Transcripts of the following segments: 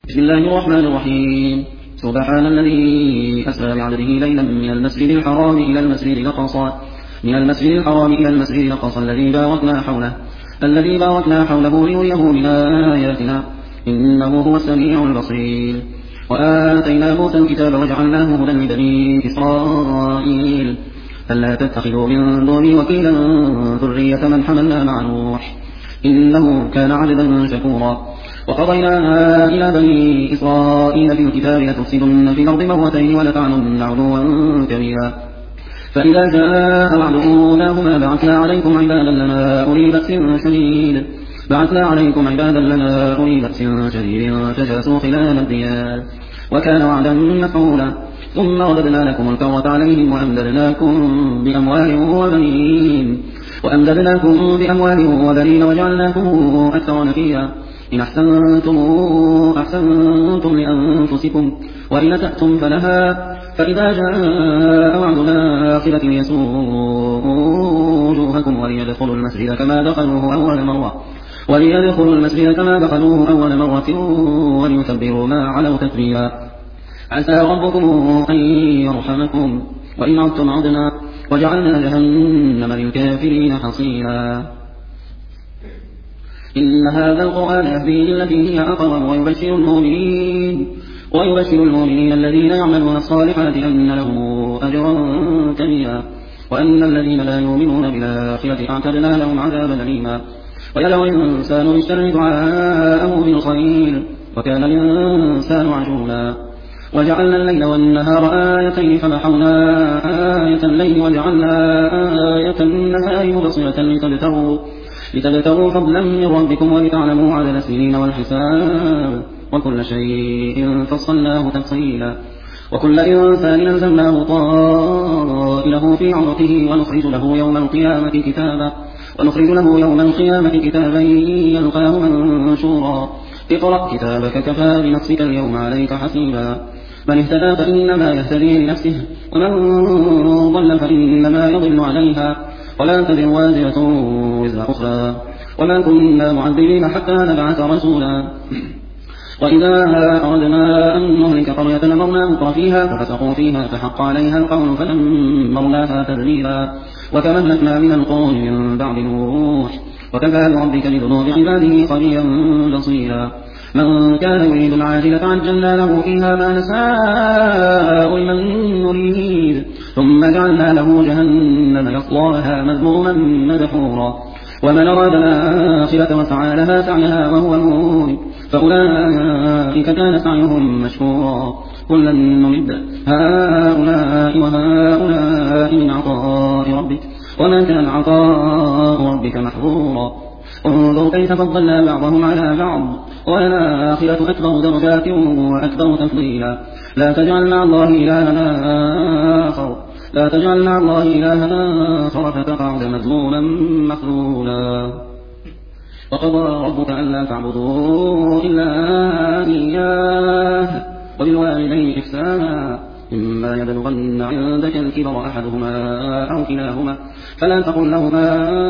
بسم الله الرحمن الرحيم. سبحان الذي أسرى بعبده ليلا من المسجد الحرام إلى المسجد الأقصى الذي باركنا حوله لنريه من آياتنا إنه هو السميع البصير. وآتينا موسى الكتاب وجعلناه هدى لبني إسرائيل ألا تتخذوا من دوني وكيلا ذرية من حملنا مع نوح إنه كان عبدا شكورا. وقضينا إلى بني إسرائيل في الكتاب لتفسدن في الأرض مرتين ولتعلن علوا كبيرا. فإذا جاء وعد أولاهما بعثنا عليكم عبادا لنا أولي بأس شديد فجاسوا خلال الديار وكان وعدا مفعولا. ثم رددنا لكم الكرة عليهم وأمددناكم بأموال وبنين وجعلناكم أكثر نفيرا. إن أحسنتم لأنفسكم وإن أسأتم فلها. فإذا جاء وعد الآخرة ليسوءوا وجوهكم وليدخلوا المسجد كما دخلوه أول مرة وليتبروا ما علوا تتبيرا. عسى ربكم أن يرحمكم وإن عدتم عدنا وجعلنا جهنم للكافرين حصيرا. إن هذا القرآن يهدي للتي هي أقوم ويبشر المؤمنين الذين يعملون الصالحات أن لهم أجرا كبيرا. وأن الذين لا يؤمنون بالآخرة أعتدنا لهم عذابا أليما. ويدعو الإنسان بالشر دعاءه بالخير وكان الإنسان عجولا. وجعلنا الليل والنهار آيتين فمحونا آية الليل وجعلنا آية النهار مبصرة لتبتغوا فضلا من ربكم ولتعلموا عدد السنين والحساب وكل شيء فصلناه تفصيلا. وكل إنسان ألزمناه طائره في عنقه ونخرج له يوم القيامة كتابا يلقاه منشورا. اقرأ كتابك كفى بنفسك اليوم عليك حسيبا. من اهتدى فإنما يهتدي لنفسه ومن ضل فإنما يضل عليها ولا تزر وازرة وزر أخرى وما كنا معذبين حتى نبعث رسولا. وإذا أردنا أن نهلك قرية أمرنا متر فيها ففسقوا فيها فحق عليها القول فدمرناها تدميرا. وكم أهلكنا من القرون من بعد نوح وكفى بربك بذنوب عباده خبيرا بصيرا. من كان يريد العاجلة عجلنا له فيها ما نشاء لمن نريد ثم جعلنا له جهنم يصلاها مذموما مدحورا. ومن أراد الآخرة وسعى لها سعيها وهو مؤمن فأولئك كان سعيهم مشكورا. كلا نمد هؤلاء وهؤلاء من عطاء ربك وما كان عطاء ربك محظورا. انظر كيف فضلنا بعضهم على بعض والآخرة أكبر درجات وأكبر تفضيلا. لا تجعل مع الله إلها آخر فتقعد مذموما مخذولا. وقضى ربك ألا تعبدوا إلا إياه وبالوالدين إحسانا. إما يبلغن عندك الكبر أحدهما أو كلاهما فلا تقل لهما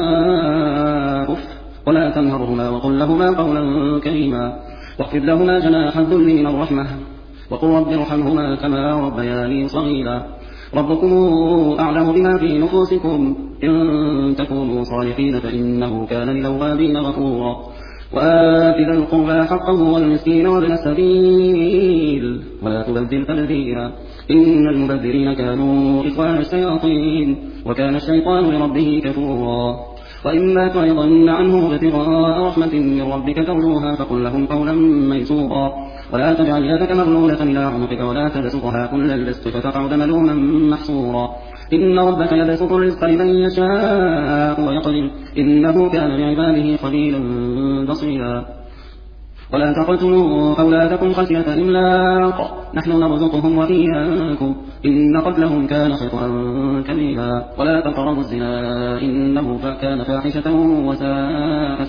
أف ولا تنهرهما وقل لهما قولا كريما. واخفض لهما جناح الذل من الرحمة وقل رب ارحمهما كما ربياني صغيرا. ربكم أعلم بما في نفوسكم إن تكونوا صالحين فإنه كان للأوابين غفورا. وآت ذا القربى حقه والمسكين وابن السبيل ولا تبذل تبذيرا. إن المبذرين كانوا إخوان الشياطين وكان الشيطان لربه كفورا. وإما تعرضن عنه ابتغاء رحمة من ربك ترجوها فقل لهم قولا ميسورا. ولا تجعل يدك مغلولة إلى عنقك ولا تبسطها كل البسط فتقعد ملوما محسورا. إن ربك يبسط الرزق لمن يشاء ويقدر إنه كان بعباده خبيرا بصيرا. ولا تقتلوا أولادكم خشية إملاق نحن نرزقهم وإياكم إن قتلهم كان خطأ كبيرا. ولا تقربوا الزنا إنه كان فاحشة وساء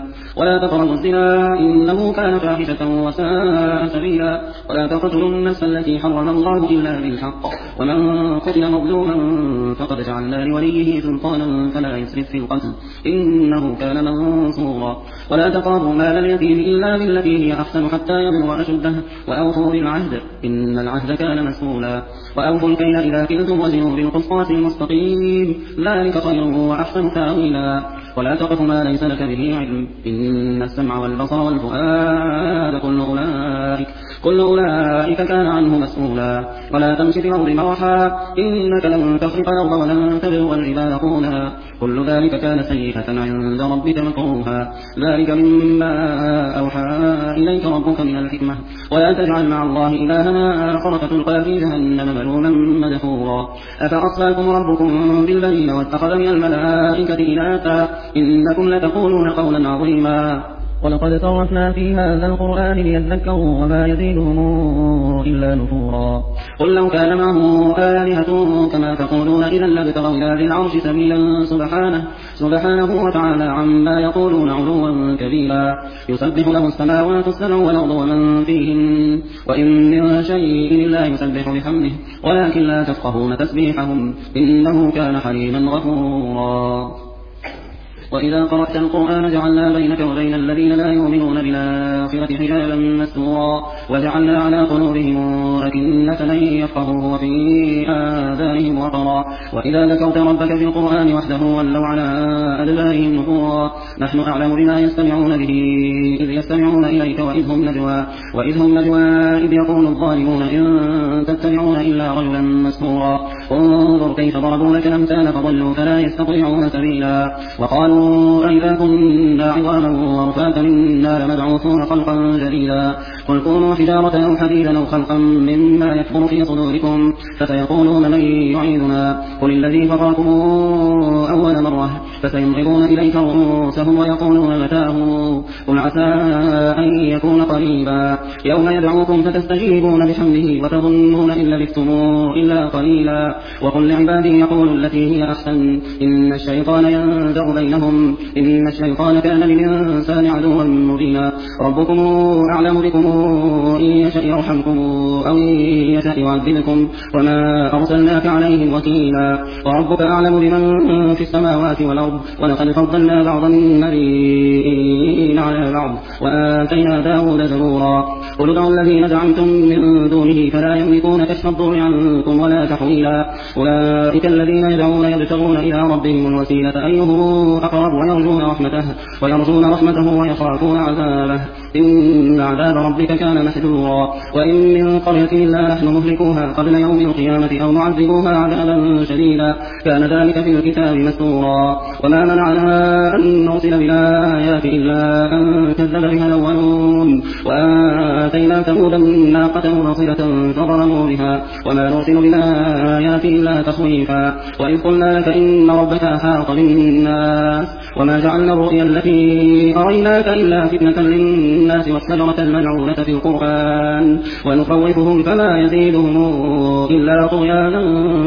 سبيلا. ولا تقتلوا النفس التي حرم الله إلا بالحق ومن قتل مظلوما فقد جعلنا لوليه سلطانا فلا يسرف في القتل إنه كان منصورا. ولا تقربوا مال اليتيم إلا بالتي هي أحسن حتى يبلغ أشده وأوفوا بالعهد إن العهد كان مسؤولا وأوفوا الكيل إذا كلتم وزنوا بالقسطاس المستقيم ذلك خير وأحسن تأويلا ولا تقف ما ليس لك به علم إن السمع والبصر والفؤاد كل أولئك كان عنه مسؤولا ولا تمشي في الأرض مرحا إنك لن تخرق الأرض ولن تبلغ الجبال طولا كل ذلك كان سيئة عند ربك مكروها ذلك مما أوحى إليك ربك من الحكمة ولا تجعل مع الله إلها آخر فتلقى في جهنم ملوما مدحورا أفأصفاكم ربكم بالبنين واتخذ من الملائكة إناثا إنكم لتقولون قولا عظيما ولقد صرفنا في هذا القرآن ليذكروا وما يزيدهم إلا نفورا قل لو كان معه آلهة كما تقولون إذا لابتغوا إلى ذي العرش سبيلا سبحانه وتعالى عما يقولون علوا كبيرا يسبح له السماوات السبع والأرض ومن فيهن وإن من شيء إلا يسبح بحمده ولكن لا تفقهون تسبيحهم إنه كان حليما غفورا وإذا قرأت القرآن جعلنا بينك وبين الذين لا يؤمنون بالآخرة حجابا مستورا وجعلنا على قلوبهم أكنة أن يفقهوه وفي آذانهم وقرا وإذا ذكرت ربك في القرآن وحده ولوا على أدبارهم نفورا نحن أعلم بما يستمعون به إذ يستمعون إليك وإذ هم نجوى إذ يقول الظالمون إن تتبعون إلا رجلا مسحورا انظر كيف ضربوا لك الأمثال فضلوا فلا يستطيعون سبيلا وقالوا أئذا كنا عظاما ورفاتا إنا لمبعوثون خلقا جديدا قل كونوا حجارة أو حديدا أو خلقا مما يكبر في صدوركم فسيقولون من يعيدنا قل الذي فطركم أول مرة فسينغضون إليك رؤوسهم ويقولون متاه قل عسى أن يكون قريبا يوم يدعوكم فتستجيبون بحمده وتظنون إن لبثتم إلا قليلا وقل لعبادي يقولوا التي هي أحسن إن الشيطان ينزغ بينهم إن الشيطان كان للإنسان عدوا مبينا ربكم أعلم بكم إن يشأ يرحمكم أو إن يشأ يعذبكم وما أرسلناك عليهم وكيلا وربك أعلم بمن في السماوات والأرض ولقد فضلنا بعض النبيين على بعض وآتينا داود زبورا قل ادعوا الذين زعمتم من دونه فلا يملكون كشف الضر عنكم ولا تحويلا أولئك الذين يدعون يبتغون إلى ربهم الوسيلة أيهم أقرب ويرجون رحمته ويخافون عذابه إن عذاب ربك كان محذورا وإن من قرية إلا نحن مهلكوها قبل يوم القيامة أو معذبوها عذابا شديدا كان ذلك في الكتاب مسطورا وما منعنا أن نرسل بالآيات إلا أن كذب بها الأولون وآتينا ثمود الناقة مبصرة فظلموا بها وما نرسل بالآيات إلا تخويفا وإذ قلنا لك إن ربك أحاط بالناس وما جعلنا الرؤيا التي أريناك إلا فتنة للناس والشجرة الملعونة في القرآن ونخوفهم فما يزيدهم إلا طغيانا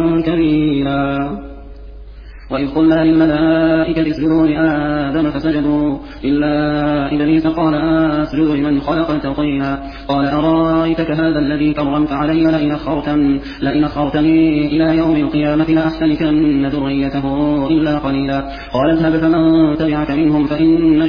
كبيرا وإذ قلنا للملائكة اسجدوا لآدم فسجدوا إلا إبليس قال أسجد لمن خلقت طينا قال أرأيتك هذا الذي كرمت علي لئن أخرتني إلى يوم القيامة لأحتنكن ذريته إلا قليلا قال اذهب فمن تبعك منهم فإن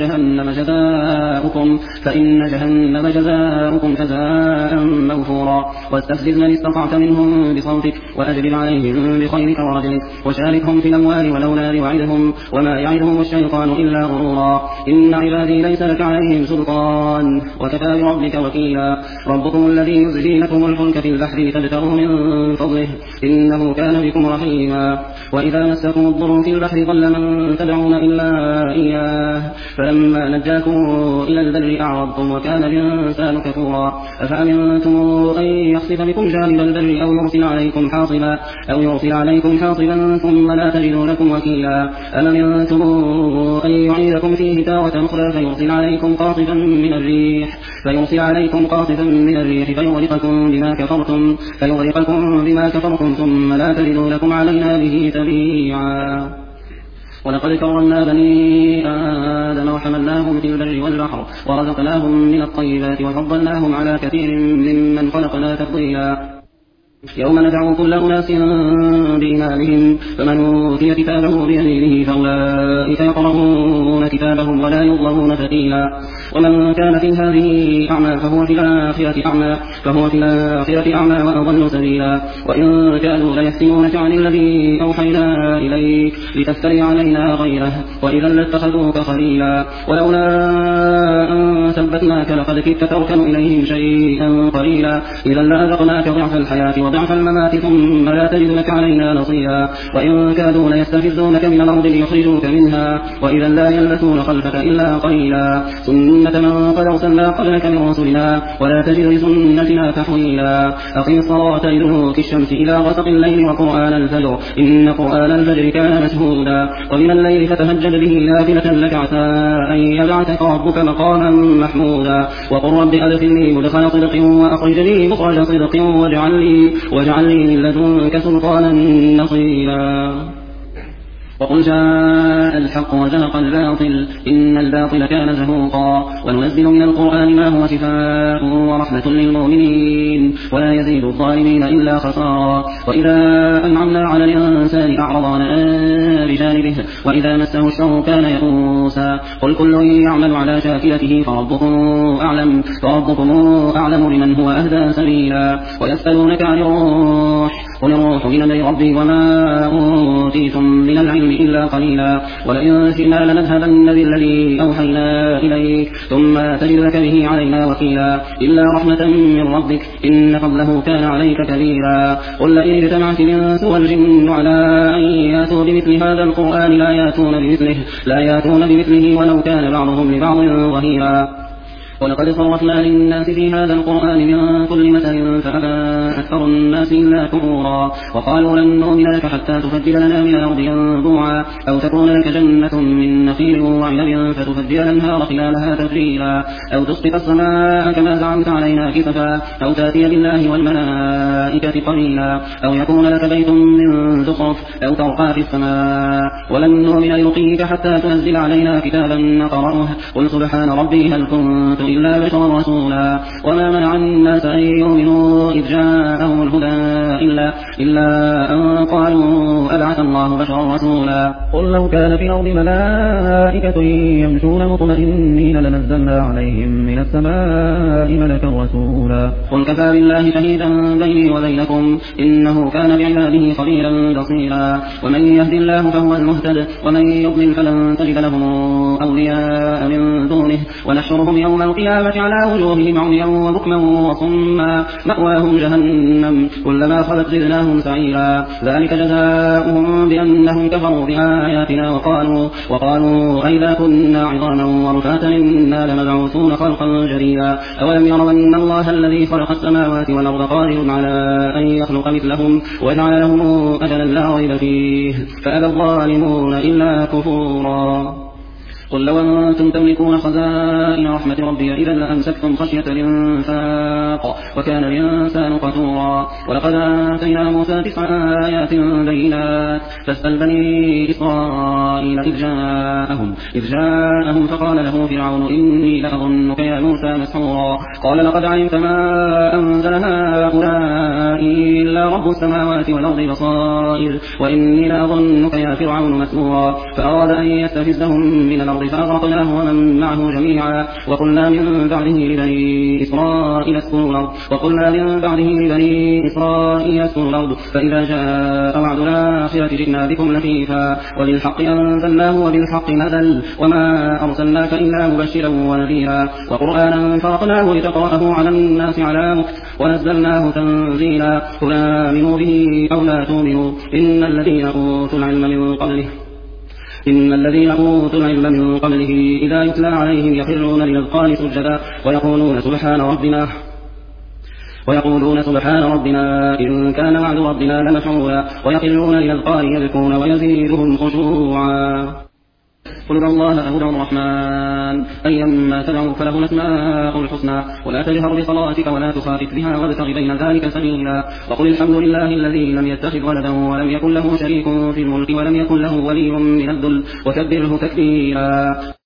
جهنم جزاؤكم جزاء موفورا واستفزز من استطعت منهم بصوتك وأجلب عليهم بخيرك ورجلك وشاركهم في الأموال والأولاد وعدهم وما يعدهم الشيطان إلا غرورا إن عبادي ليس لك عليهم سلطان وكفى بربك وكيلا ربكم الذي يزجي لكم الفلك في البحر تبتغوا من فضله إنه كان بكم رحيما وإذا مسكم الضر في البحر ضل من تدعون إلا إياه فلما نجاكم إلى البر أعرضتم وكان الإنسان كفورا أفأمنتم أن يخسف بكم جانب البر أو يرسل عليكم حاصبا ثم لا تجدوا لكم وكيلا أمنتم أن يعيدكم فيه تارة أخرى فيرسل عليكم قاصفا من الريح فيغرقكم بما كفرتم ثم لا تجدوا لكم علينا به تبيعا ولقد كرمنا بني آدم وحملناهم في البر والبحر ورزقناهم من الطيبات وفضلناهم على كثير ممن خلقنا تفضيلا يوم ندعو كل أناس بإمامهم فمن أوتي كتابه بيمينه فأولئك يقرؤون كتابهم ولا يظلمون فتيلا ومن كان في هذه أعمى فهو في الآخرة أعمى وأضل سبيلا وإن كانوا ليفتنونك عن الذي أوحينا إليك لتفتري علينا غيره وإذا لاتخذوك خليلا ولولا أن ثبتناك لقد كدت تركن إليهم شيئا قليلا إذا لأذقناك ضعف الحياة وضعف الممات ثم لا تجد لك علينا نصيرا وإن كادوا ليستفزونك من الأرض ليخرجوك منها وإذا لا يلبثون خلفك إلا قليلا سنة من قد أرسلنا قبلك من رسلنا ولا تجد لسنتنا تحويلا أقم الصلاة لدلوك الشمس إلى غسق الليل وقرآن الفجر إن قرآن الفجر كان مشهودا ومن الليل فتهجد به نافلة لك عسى أن يبعثك ربك مقاما محمودا وقل رب أدخلني مدخل صدق وأخرجني مخرج صدق واجعل لي من لدنك سلطانا نصيرا وقل جاء الحق وزهق الباطل إن الباطل كان زهوقا وننزل من القرآن ما هو شفاء ورحمة للمؤمنين ولا يزيد الظالمين إلا خسارا وإذا أنعمنا على الإنسان أعرض ونأى بجانبه وإذا مسه الشر كان يئوسا قل كل يعمل على شاكلته فربكم أعلم بمن هو أهدى سبيلا ويسألونك عن الروح قل الروح من أمر ربي وما أوتيتم من العلم إلا قليلا ولئن شئنا لنذهبن بالذي أوحينا إليك ثم تجد لك به علينا وكيلا إلا رحمة من ربك إن فضله كان عليك كبيرا قل لئن اجتمعت الإنس والجن على أن يأتوا بمثل هذا القرآن لا يأتون بمثله ولو كان بعضهم لبعض ظهيرا ولقد صرفنا للناس في هذا القرآن من كل مثل فأبى أكثر الناس إلا كفورا وقالوا لن نؤمن لك حتى تفجر لنا من الأرض ينبوعا أو تكون لك جنة من نخيل وعنب فتفجر الأنهار خلالها تفجيرا أو تسقط السماء كما زعمت علينا كسفا أو تأتي بالله والملائكة قبيلا أو يكون لك بيت من زخرف أو ترقى في السماء ولن نؤمن لرقيك حتى تنزل علينا كتابا نقرأه قل سبحان ربي هل كنت إلا بشرا رسولا وما منع الناس أن يؤمنوا إذ جاءهم الهدى إلا أن قالوا أبعث الله بشرا رسولا قل لو كان في الأرض ملائكة يمشون مطمئنين لنزلنا عليهم من السماء ملكا رسولا قل كفى بالله شهيدا بيني وبينكم إنه كان بعباده خبيرا بصيرا ومن يهد الله فهو المهتد ومن يضلل فلن تجد لهم أولياء من دونه ونحشرهم يوم القيامة على وجوههم عميا وبكما وصما مأواهم جهنم كلما خلت زدناهم سعيرا ذلك جزاؤهم بأنهم كفروا بآياتنا وقالوا أئذا كنا عظاما ورفاتا إنا لمبعوثون خلقا جديدا أولم يروا أن الله الذي خلق السماوات والأرض قادر على أن يخلق مثلهم وجعل لهم أجلا لا ريب فيه فأبى الظالمون إلا كفورا قل لو أنتم تملكون خزائن رحمة ربي إذا لأمسكتم خشية الإنفاق وكان الإنسان قتورا ولقد آتينا موسى 9 آيات بينات فاسأل بني إسرائيل إذ جاءهم فقال له فرعون إني لأظنك يا موسى مسحورا قال لقد علمت ما أنزل هؤلاء إلا رب السماوات والأرض بصائر وإني لأظنك يا فرعون مسحورا فأراد أن يستفزهم من الأرض فأغرقناه ومن معه جميعا وقلنا من بعده لبني إسرائيل اسكنوا الأرض فإذا جاء وعد الآخرة جئنا بكم لفيفا وبالحق أنزلناه وبالحق نزل وما أرسلناك إلا مبشرا ونذيرا وقرآنا فرقناه لتقرأه على الناس على مكث ونزلناه تنزيلا قل آمنوا به أو لا تؤمنوا إن الذين أوتوا العلم من قبله إذا يتلى عليهم يخرون للأذقان سجدا ويقولون سبحان ربنا إن كان وعد ربنا لمفعولا ويخرون للأذقان يبكون ويزيدهم خشوعا قل ادعوا الله أو ادعوا الرحمن أيما تدعوا فله الأسماء الحسنى ولا تجهر بصلاتك ولا تخافت بها وابتغ بين ذلك سبيلا وقل الحمد لله الذي لم يتخذ ولدا ولم يكن له شريك في الملك ولم يكن له ولي من الذل وكبره تكبيرا